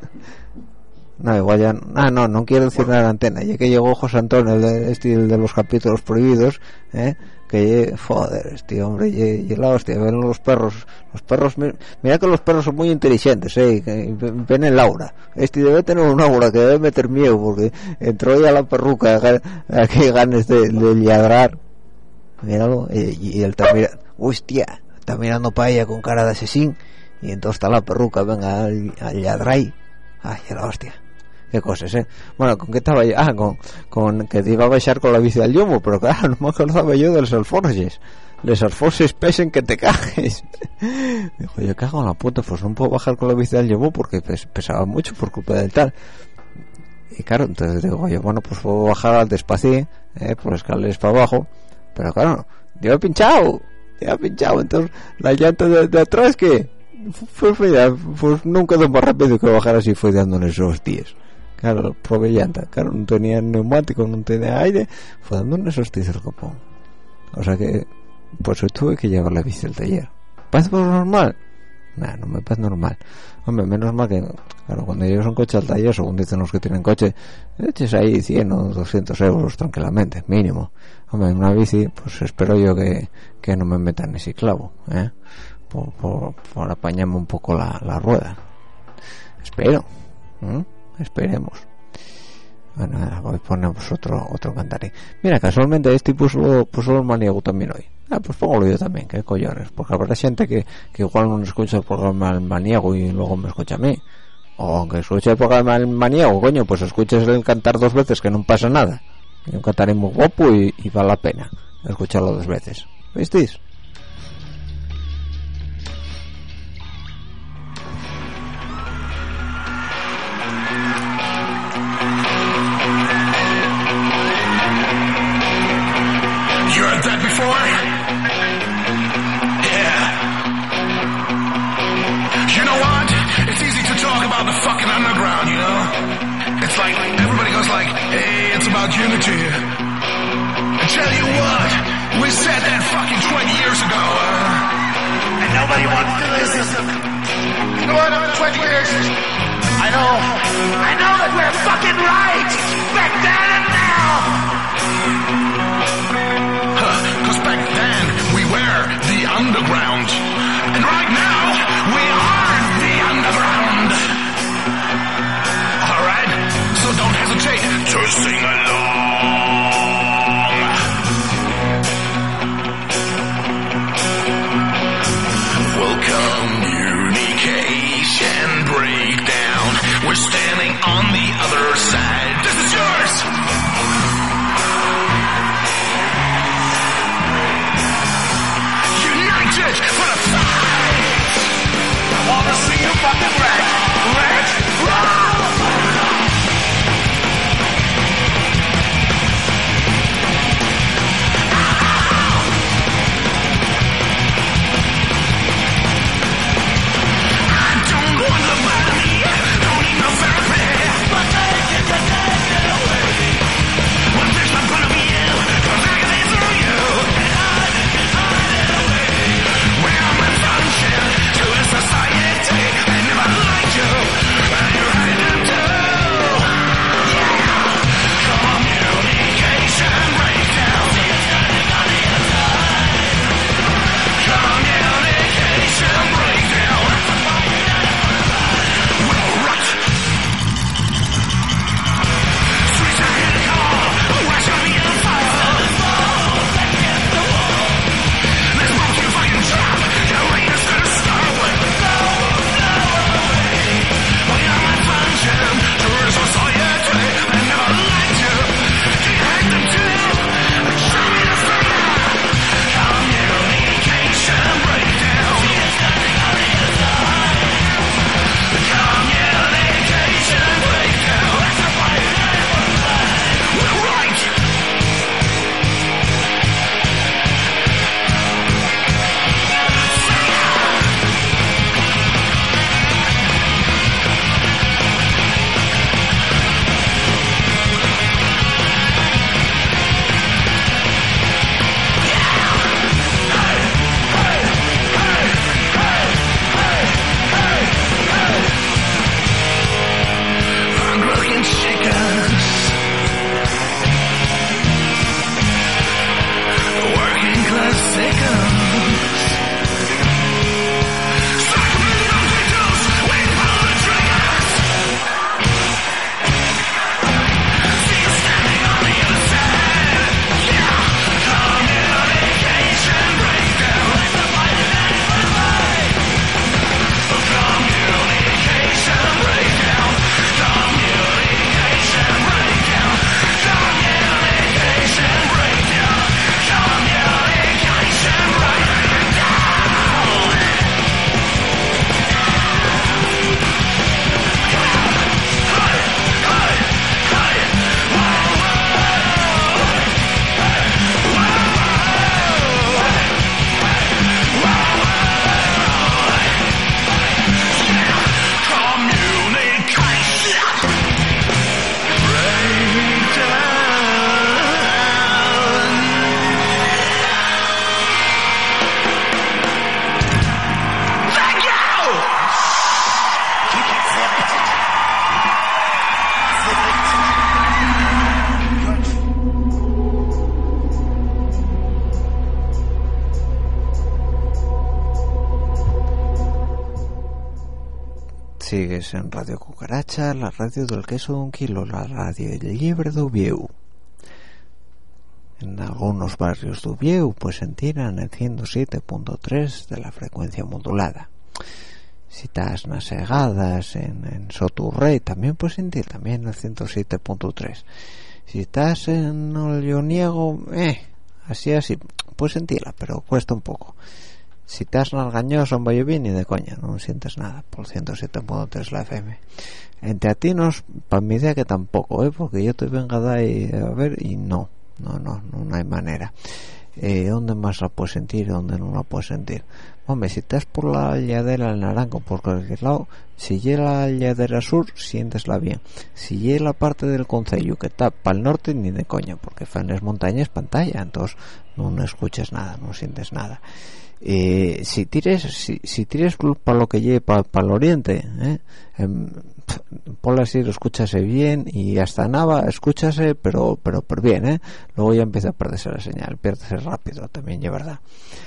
No, igual ya, ah, no, no quiero decir nada en antena, ya que llegó José Antonio, el de, este, el de los capítulos prohibidos, eh, que, joder, este hombre, y, y la hostia, ven los perros, los perros, mira que los perros son muy inteligentes, eh, que ven el aura, este debe tener un aura que debe meter miedo, porque entró ya la perruca, aquí ganes de, de ladrar, míralo, y, y él está mirando, hostia, está mirando para ella con cara de asesín, y entonces está la perruca, venga, al, al ladrar, ay, la hostia. Qué cosas, eh. Bueno, ¿con qué estaba yo? Ah, con, con que te iba a bajar con la bici al Yomo, pero claro, no me acordaba yo de los alforjes. Los alforjes pesen que te cajes. Dijo, yo cago en la puta, pues no puedo bajar con la bici al Yomo porque pes, pesaba mucho por culpa del tal. Y claro, entonces digo yo, bueno, pues puedo bajar al despacio, eh, por escaleras para abajo, pero claro, yo he pinchado, yo he pinchado, entonces la llanta de, de atrás, ¿qué? Pues, pues, pues nunca de más rápido que bajar así, fue dando en esos días. Claro, probé llanta, claro, no tenía neumático, no tenía aire, fue dando en esos días el copón. O sea que, pues hoy tuve que llevar la bici al taller. ¿Parece por normal? Nah, no me parece normal. Hombre, menos mal que, claro, cuando llevas un coche al taller, según dicen los que tienen coche, eches ahí cien o doscientos euros tranquilamente, mínimo. Hombre, en una bici, pues espero yo que, que no me metan ese clavo, ¿eh? Por, por, por apañarme un poco la, la rueda. Espero. ¿eh? Esperemos. Bueno, ahora voy a ponernos otro, otro cantarín. Mira, casualmente este puso, puso el maniego también hoy. Ah, pues póngalo yo también, qué collones. Porque habrá gente que, que igual no escucha el programa del maniego y luego me escucha a mí. O aunque escuche el programa del maniego, coño, pues escuches el cantar dos veces, que no pasa nada. Y un cantarín muy guapo y, y vale la pena escucharlo dos veces. ¿Visteis? You heard that before? Yeah. You know what? It's easy to talk about the fucking underground, you know? It's like, everybody goes like, hey, it's about unity. I tell you what, we said that fucking twenty years ago, uh, and nobody wanted to listen. You know what, twenty years, I know, I know that we're fucking right, back then and now. Cause back then, we were the underground. And right now, we are the underground. Alright? So don't hesitate to sing along. Welcome, communication breakdown. We're standing on the other side. This is yours! Sigues en Radio Cucaracha, la radio del queso de un kilo, la radio libre de Uvieu. En algunos barrios de Uvieu pues sentirán el ciento siete punto tres de la frecuencia modulada. Si estás en las Segadas, en, en Soturrey, también puedes sentir también el ciento siete punto tres. Si estás en Olloniego, eh, así así, puedes sentirla, pero cuesta un poco. Si estás en Argañoso, en Vallevín, ni de coña, no sientes nada por ciento siete punto tres la F M. En Teatinos, para mi idea que tampoco, ¿eh? Porque yo estoy vengada ahí a ver y no, no, no, no hay manera. Eh, ¿Dónde más la puedes sentir? ¿Dónde no la puedes sentir? Hombre, si estás por la lladera del Naranco, por cualquier lado, si llega la lladera sur, siéntesla bien. Si llega la parte del concello que está para el norte, ni de coña, porque en las montañas pantalla, entonces no, no escuchas nada, no sientes nada. Eh, si tires si, si tires para lo que lleve para pa el oriente, eh, eh, por así lo escúchase bien, y hasta Nava escúchase pero pero pero bien, eh. Luego ya empieza a perderse la señal, piérdese rápido, también es verdad.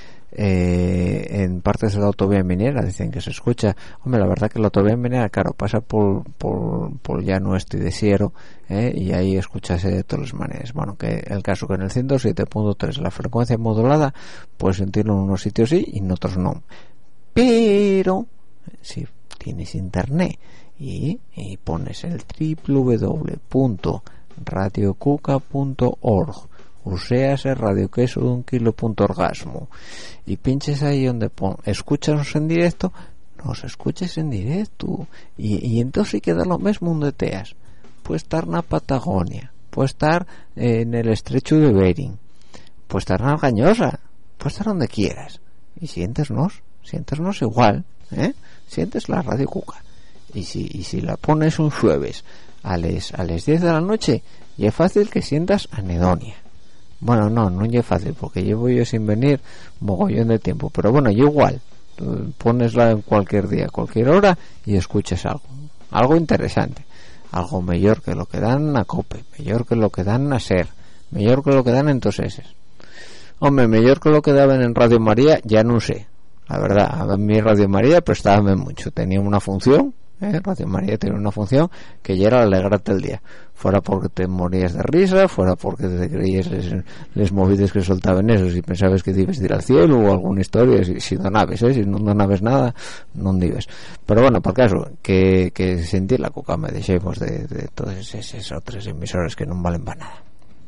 Eh, en partes de la autovía minera dicen que se escucha. Hombre, la verdad que la autovía minera, claro, pasa por por, por llano este y desierto, eh, y ahí escuchase de todas las maneras. Bueno, que el caso que en el ciento siete punto tres la frecuencia modulada puedes sentirlo en unos sitios sí y en otros no, pero si tienes internet y, y pones el doble u doble u doble u punto radio cuca punto org, o sea, ese radio queso de un kilo punto orgasmo, y pinches ahí donde pon escúchanos en directo, nos escuches en directo, y, y entonces sí queda lo mismo donde teas. Puede estar en la Patagonia, puede estar eh, en el estrecho de Bering, puede estar en Argañosa, puede estar donde quieras, y siéntesnos, siéntesnos igual, ¿eh? Sientes la radio Cuca, y si, y si la pones un jueves a las a las diez de la noche, y es fácil que sientas anedonia. Bueno, no, no es fácil, porque llevo yo sin venir mogollón de tiempo, pero bueno, yo igual, ponesla en cualquier día, cualquier hora, y escuches algo, algo interesante, algo mejor que lo que dan a COPE, mejor que lo que dan a SER, mejor que lo que dan en Toseses. Hombre, mejor que lo que daban en Radio María, ya no sé, la verdad, a mí Radio María prestábame mucho, tenía una función, ¿eh? Radio María tiene una función que ya era alegrarte el día, fuera porque te morías de risa, fuera porque te creías les, les movides que soltaban esos y pensabas que ibas a ir al cielo o alguna historia, si, si no naves, ¿eh? Si no, no naves nada, no dives. Pero bueno, por caso, que, que sentir la cuca me dejemos de, de todas esas otras emisoras que no valen para nada.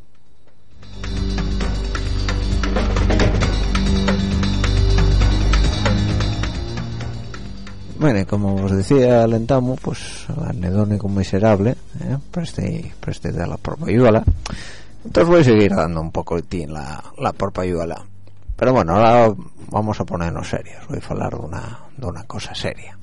Bueno, como os decía, alentamos pues al anedónico miserable, ¿eh? preste, preste de la porpayuela. Entonces voy a seguir dando un poco de ti en la, la porpayuela. Pero bueno, ahora vamos a ponernos serios. Voy a hablar de una, de una cosa seria.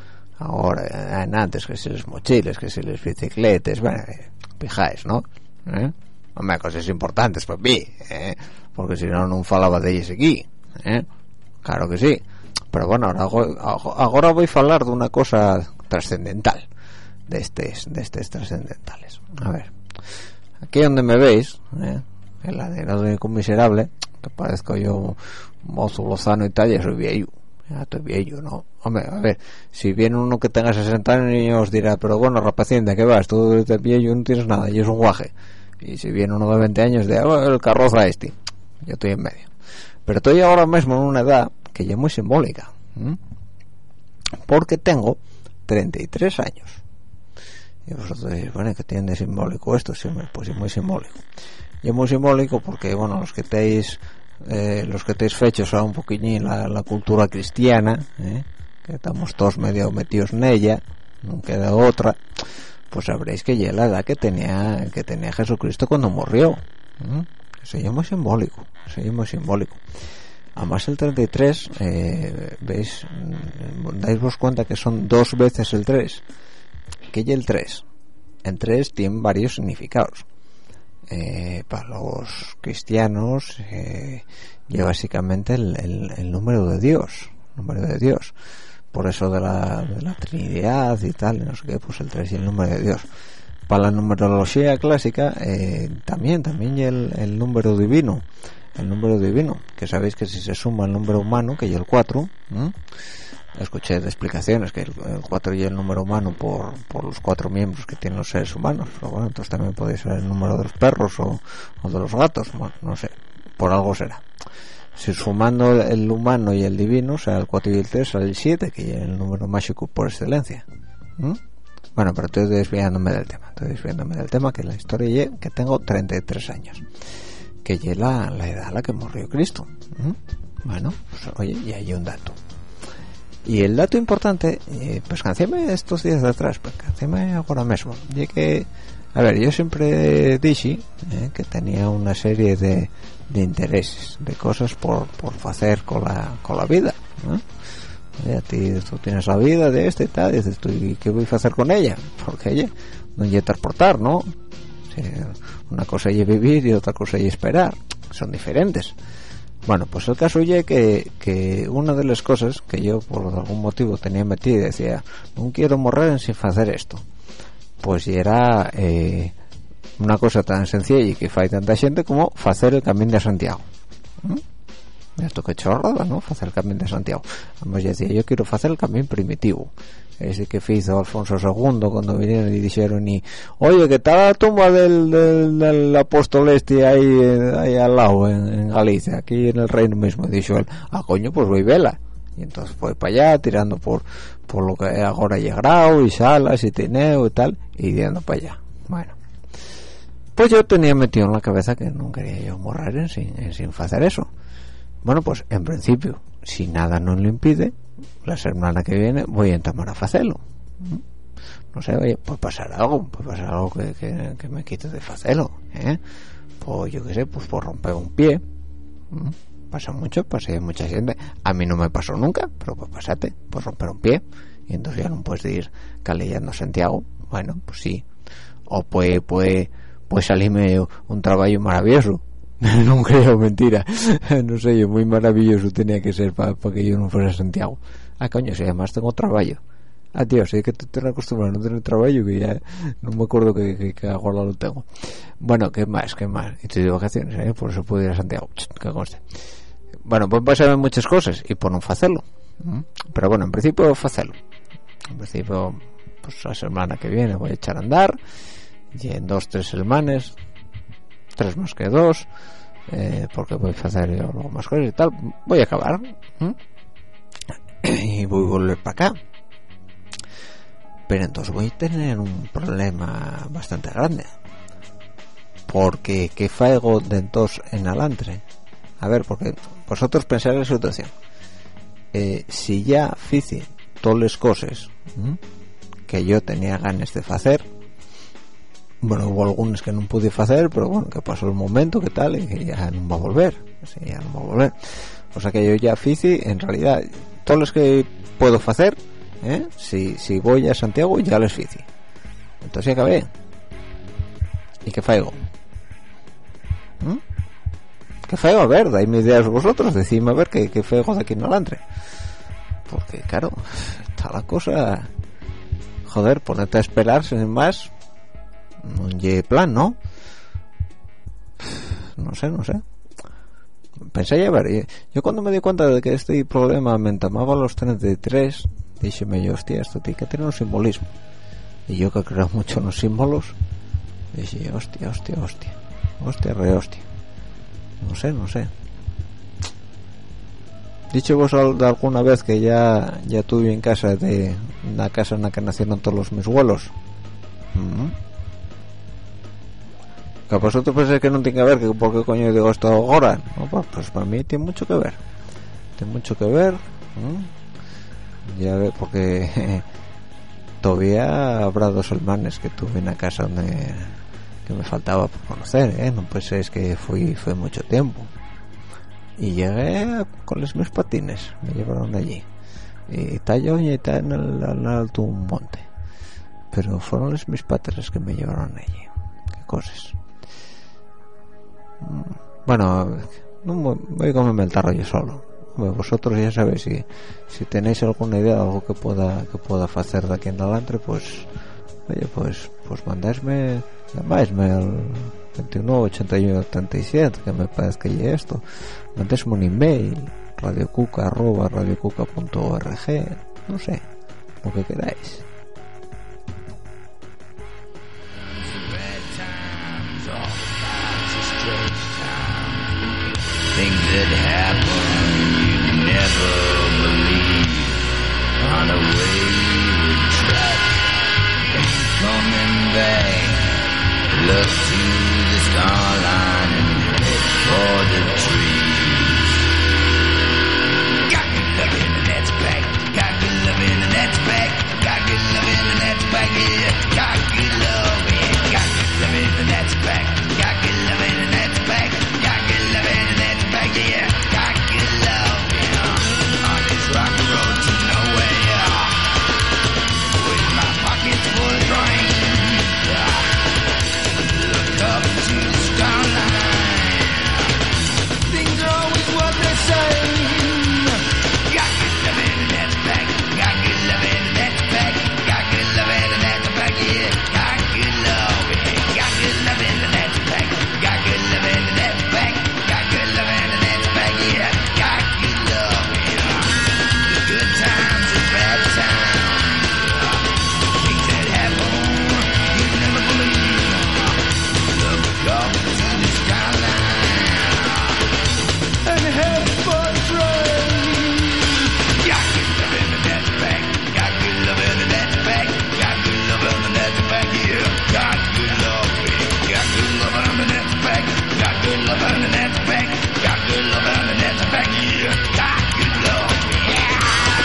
Ahora, en antes que si les mochiles, que si les bicicletes, bueno, fijáis, ¿no? ¿Eh? Hombre, cosas importantes para mí, ¿eh? Porque si no, no falaba de ellos aquí, ¿eh? Claro que sí. Pero bueno, ahora, ahora voy a hablar de una cosa trascendental, de estos de estos trascendentales. A ver, aquí donde me veis, ¿eh? El anedónico miserable, que parezco yo mozo lozano y tal, ya soy viejo, ya estoy viejo, ¿no? Hombre, a ver, si viene uno que tenga sesenta años os dirá, pero bueno, rapaciente, ¿qué vas? Tú de viejo no tienes nada, y es un guaje. Y si viene uno de veinte años, de oh, el carroza este, yo estoy en medio. Pero estoy ahora mismo en una edad que ya es muy simbólica, ¿eh? Porque tengo treinta y tres años. Y vosotros decís, bueno, ¿qué tiene de simbólico esto? Sí, pues es muy simbólico. Y es muy simbólico porque, bueno, los que estáis eh, los que estáis fechos a un poquillín la, la cultura cristiana, ¿eh? Que estamos todos medio metidos en ella, no queda otra, pues sabréis que ya la edad que tenía que tenía Jesucristo cuando murió, ¿eh? Eso ya es muy simbólico, eso ya es muy simbólico. Además el treinta y tres, eh, veis, dais vos cuenta que son dos veces el tres. ¿Qué es el tres? El tres tiene varios significados. Eh, para los cristianos, eh, y básicamente el, el, el número de Dios, número de Dios. Por eso de la, de la Trinidad y tal, no sé qué, pues el tres y el número de Dios. Para la numerología clásica, eh, también, también el, el número divino. El número divino, que sabéis que si se suma el número humano, que es el cuatro, ¿eh? escuché de explicaciones que el, el cuatro y el número humano por, por los cuatro miembros que tienen los seres humanos, pero bueno, entonces también podría ser el número de los perros o, o de los gatos, bueno, no sé, por algo será. Si sumando el humano y el divino, o sea, el cuatro y el tres, sale el siete, que es el número mágico por excelencia. ¿Mm? Bueno, pero estoy desviándome del tema, estoy desviándome del tema, que la historia es que tengo treinta y tres años, que es la, la edad a la que murió Cristo. ¿Mm? Bueno, pues oye, y hay un dato. Y el dato importante, eh, pues cancéme estos días de atrás, pues cancéme ahora mismo, y que, a ver, yo siempre dije eh, que tenía una serie de de intereses, de cosas por por hacer con la con la vida, ¿no? Oye, a ti tú tienes la vida de este y tal, y dices tú, ¿y qué voy a hacer con ella? Porque oye, no hay transportar, ¿no? O sea, una cosa es vivir y otra cosa es esperar, son diferentes. Bueno, pues el caso es que, que una de las cosas que yo por algún motivo tenía metida y decía, no quiero morir sin hacer esto, pues era eh, una cosa tan sencilla y que fai tanta gente como hacer el Camino de Santiago. ¿Mm? Esto que chorrada, ¿no? Hacer el Camino de Santiago. Además yo decía, yo quiero hacer el camino primitivo, ese que hizo Alfonso segundo cuando vinieron y dijeron, y oye, que está la tumba del, del, del apóstol este ahí, ahí al lado en, en Galicia, aquí en el reino mismo. Y dijo él, ah coño, pues voy vela. Y entonces fue para allá tirando por por lo que ahora hay Grau y Salas y Tineo y tal, y yendo para allá. Bueno, pues yo tenía metido en la cabeza que no quería yo morir en sin, en sin hacer eso. Bueno, pues en principio, si nada no lo impide, la semana que viene voy a entamar a hacerlo. No sé, oye, puede pasar algo, puede pasar algo que, que, que me quite de hacerlo, ¿eh? Pues yo qué sé, pues por romper un pie. Pasa mucho, pasa mucha gente. A mí no me pasó nunca, pero pues pásate, pues romper un pie. Y entonces ya no puedes ir calellando a Santiago. Bueno, pues sí. O puede, puede, puede salirme un trabajo maravilloso. No creo, mentira. No sé yo, muy maravilloso tenía que ser para pa que yo no fuera a Santiago. Ah, coño, si además tengo trabajo. Ah, tío, sí que te estoy acostumbrado a no tener trabajo, que ya no me acuerdo que, que, que ahora lo tengo. Bueno, ¿qué más? ¿Qué más? Estoy de vacaciones, ¿eh? Por eso puedo ir a Santiago. Que conste. Bueno, pues pasan muchas cosas y por no hacerlo. ¿Mm? Pero bueno, en principio hacerlo. En principio, pues la semana que viene voy a echar a andar. Y en dos, tres semanas, tres más que dos, eh, porque voy a hacer yo luego más cosas y tal, voy a acabar. ¿Mm? Y voy a volver para acá. Pero entonces voy a tener un problema bastante grande. Porque ¿qué faigo de entonces en adelante? A ver, porque vosotros pensáis la situación. Eh, si ya hice todas las cosas ¿m? que yo tenía ganas de hacer, bueno, hubo algunas que no pude hacer, pero bueno, que pasó el momento, que tal, y que ya no va a volver. Sí, ya no va a volver. O sea que yo ya hice, en realidad, todas las que puedo hacer, ¿eh? si, si voy a Santiago, ya las hice. Entonces ya acabé. ¿Y qué faigo? ¿Mm? ¿Qué feo? A ver, dais ideas vosotros, decidme a ver qué, qué feo de aquí en adelante. Porque claro, está la cosa, joder, ponete a esperar sin más, no hay plan, ¿no? No sé, no sé. Pensé, a ver, yo, yo cuando me di cuenta de que este problema me entamaba a los treinta y tres, díxeme yo, hostia, esto tiene que tener un simbolismo. Y yo que creo mucho en los símbolos, dije, hostia, hostia, hostia, hostia, re hostia. No sé, no sé. Dicho vos alguna vez que ya ya tuve en casa de la casa en la que nacieron todos los mis abuelos. Uh-huh. Que vosotros pensáis que no tiene que ver, que por qué coño digo esto ahora, no, pues, pues para mí tiene mucho que ver. Tiene mucho que ver. ¿Mm? Ya ve, porque todavía habrá dos hermanos que tuve en la casa donde que me faltaba por conocer, ¿eh? No penséis que fui fue mucho tiempo. Y llegué con los mis patines, me llevaron allí. Y está yo y está en el, en el alto un monte. Pero fueron los mis padres que me llevaron allí. Qué cosas. Bueno, no voy a comerme el tarro yo solo. Vosotros ya sabéis, si, si tenéis alguna idea de algo que pueda que pueda hacer de aquí en adelante, pues oye, pues pues mandadme, llamadme al veintiuno ochenta y uno treinta y siete, que me parece que hay esto, mandadme un email, radiocuca arroba radiocuca punto org, no sé, lo que queráis. Things that happen you never believe. On a wayward track, ain't coming back. Look to the skyline and head for the trees. Got good loving and that's back. Got good loving and that's back. Got good loving and that's back. Yeah, got good loving. Got good loving and that's back. Got good loving and that's back. Got good loving and that's back. Yeah, got good loving. On this rock road to nowhere, with my pockets full of drink. Look up to the skyline. Things are always what they say. Got good loving and that's back. Got good loving and that's back. Got good loving and that's back. Yeah, got good loving. Got good loving and that's back. Got good loving and that's back. Got good loving and that's back. Yeah, got good loving. The good times and bad times. Things that happen you never believe. Look up to the skyline and head for a train. Got good loving and that's back. Got good loving and that's back. Got good loving and that's back. Yeah, got good loving. Got good loving and that's back. Got good loving and that's back. Got good loving and that's back. Yeah, got good loving. Yeah.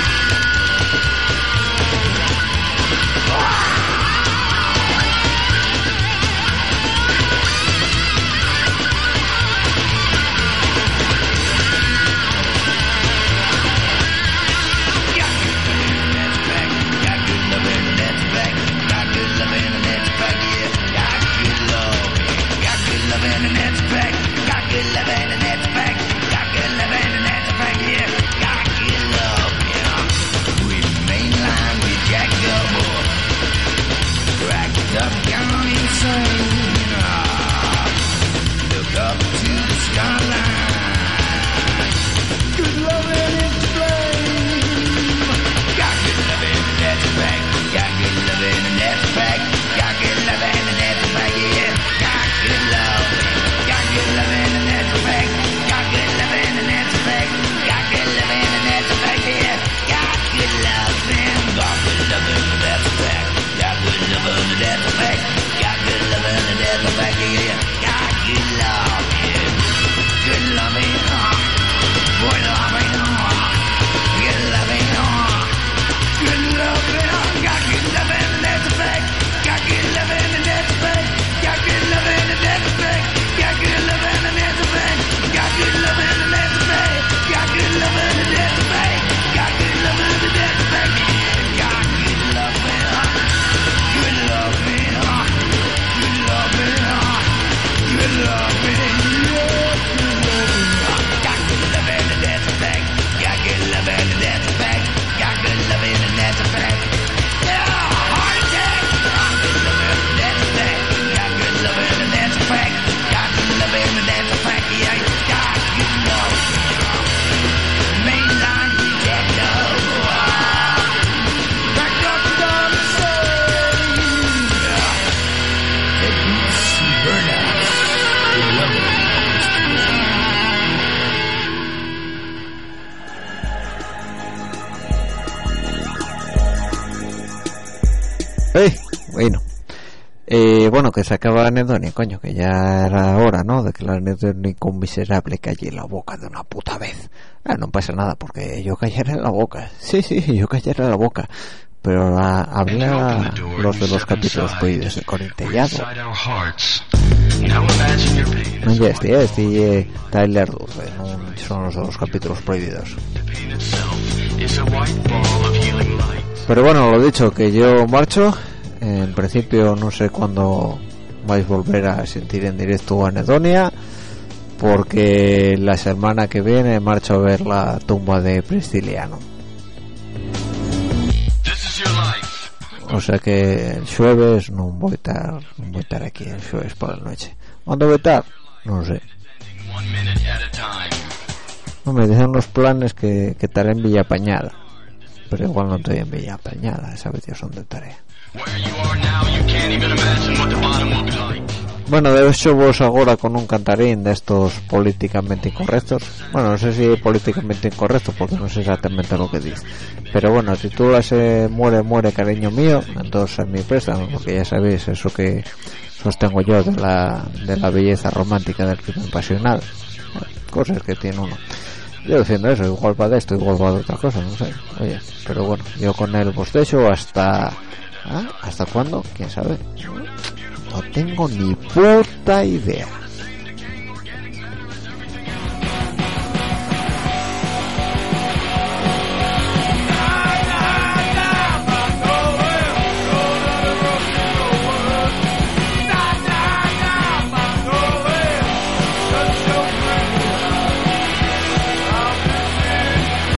Look up to the skyline. Good loving is flame. Got good loving and that's back. Got good loving and that's back. Got good loving and that's back. Yeah, got good loving. Got good loving and that's back. Got good loving and that's back. Got good loving and that's back. Yeah, got good loving. Got good loving and that's back. Got good loving and that's back. Got good loving and that's back. Yeah, got good loving. Good loving. Boy loving. Good loving. Good loving. Got good loving and that's back. Got good loving and that's back. Got good loving and that's back. Got good loving and that's back. Got good loving and that's back. Got good loving and that's back. Got good loving and that's back. Got good loving. Good loving. Good loving. Good loving. Got good loving and that's back. Got good loving and that's back. Got good loving and that's back. Yeah, heart attack. Got good loving and that's back. Got good loving and that's back. Got good loving and that's back. Yeah, got good loving. Mainline detective. Back up down the same. It beats burnouts. Good loving. Hey, bueno, eh, bueno, que se acaba Anedonia, coño, que ya era hora, ¿no? De que la Anedónico miserable calle en la boca de una puta vez. Ah, no pasa nada, porque yo callaré en la boca. Sí, sí, yo callaré en la boca. Pero la, hablé a los de los capítulos prohibidos de Corintellado. No ya este, este eh, Tyler Durden, no son los de los capítulos prohibidos. Pero bueno, lo dicho, que yo marcho. En principio no sé cuándo vais a volver a sentir en directo Anedonia, porque la semana que viene marcho a ver la tumba de Prisciliano. O sea que el jueves no voy a estar, no voy a estar aquí el jueves por la noche. ¿Cuándo voy a estar? No sé. No me dicen los planes que, que estaré en Villa Pañada, pero igual no estoy en Villa Pañada, esa vez son de tarea. Bueno, de hecho vos ahora con un cantarín de estos políticamente incorrectos. Bueno, no sé si políticamente incorrecto porque no sé exactamente lo que dice, pero bueno, titúlase Muere, muere, cariño mío. Entonces en mi préstamo, porque ya sabéis eso que sostengo yo de la, de la belleza romántica del crimen pasional, cosas que tiene uno. Yo diciendo eso, igual va de esto, igual va de otra cosa, no sé. Oye, pero bueno, yo con el bostecho hasta... ¿ah? ¿Hasta cuándo? ¿Quién sabe? No tengo ni puta idea.